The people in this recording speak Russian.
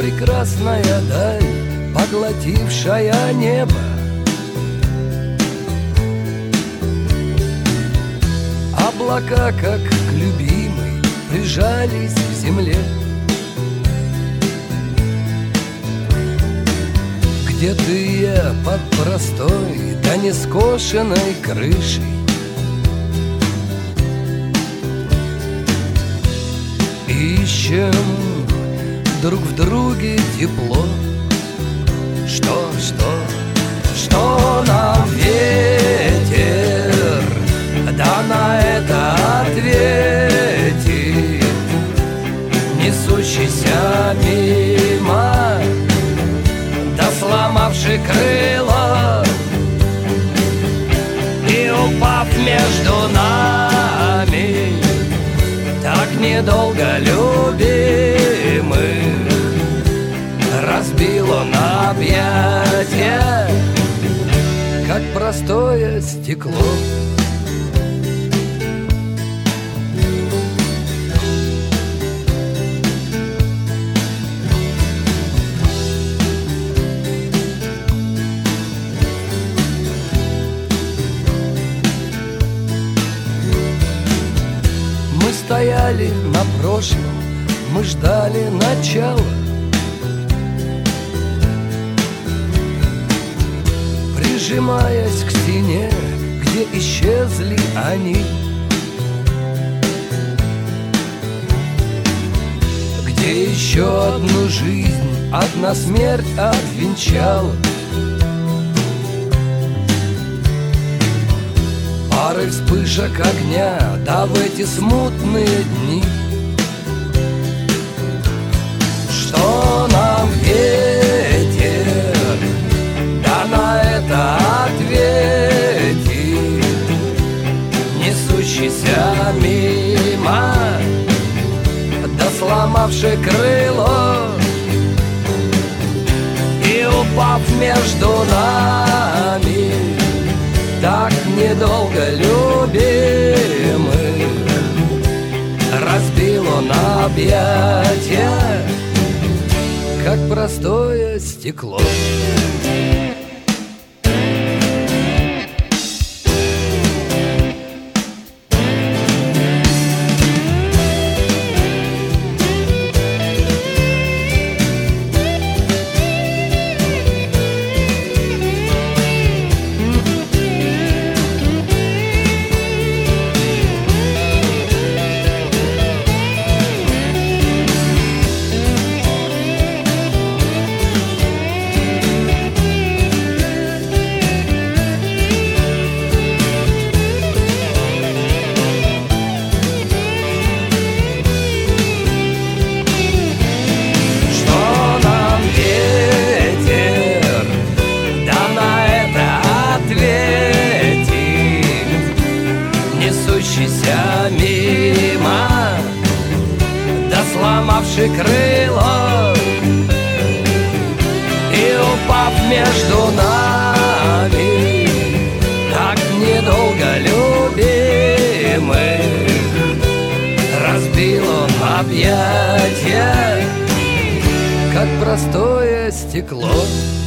прекрасная даль, поглотившая небо. Облака, как к любимой, прижались к земле. Где ты я под простой, да не скошенной крышей? Ищем друг в друге тепло. Что нам ветер, да на это ответит, несущийся мимо, да сломавший крыло и упав между нами, так недолго любимых разбил он объятия, как простое стекло. Мы стояли на прошлом, мы ждали начала. Прижимаясь к стене, где исчезли они, где еще одну жизнь одна смерть обвенчала. Пары вспышек огня, да в эти смутные дни. Что нам ветер, да на это ответит, несущийся мимо, да сломавший крыло и упав между нами, так недолго любимых разбил он объятия, как простое стекло. Несущийся мимо, да сломавший крыло и упав между нами, так недолго любимых разбил он объятия, как простое стекло.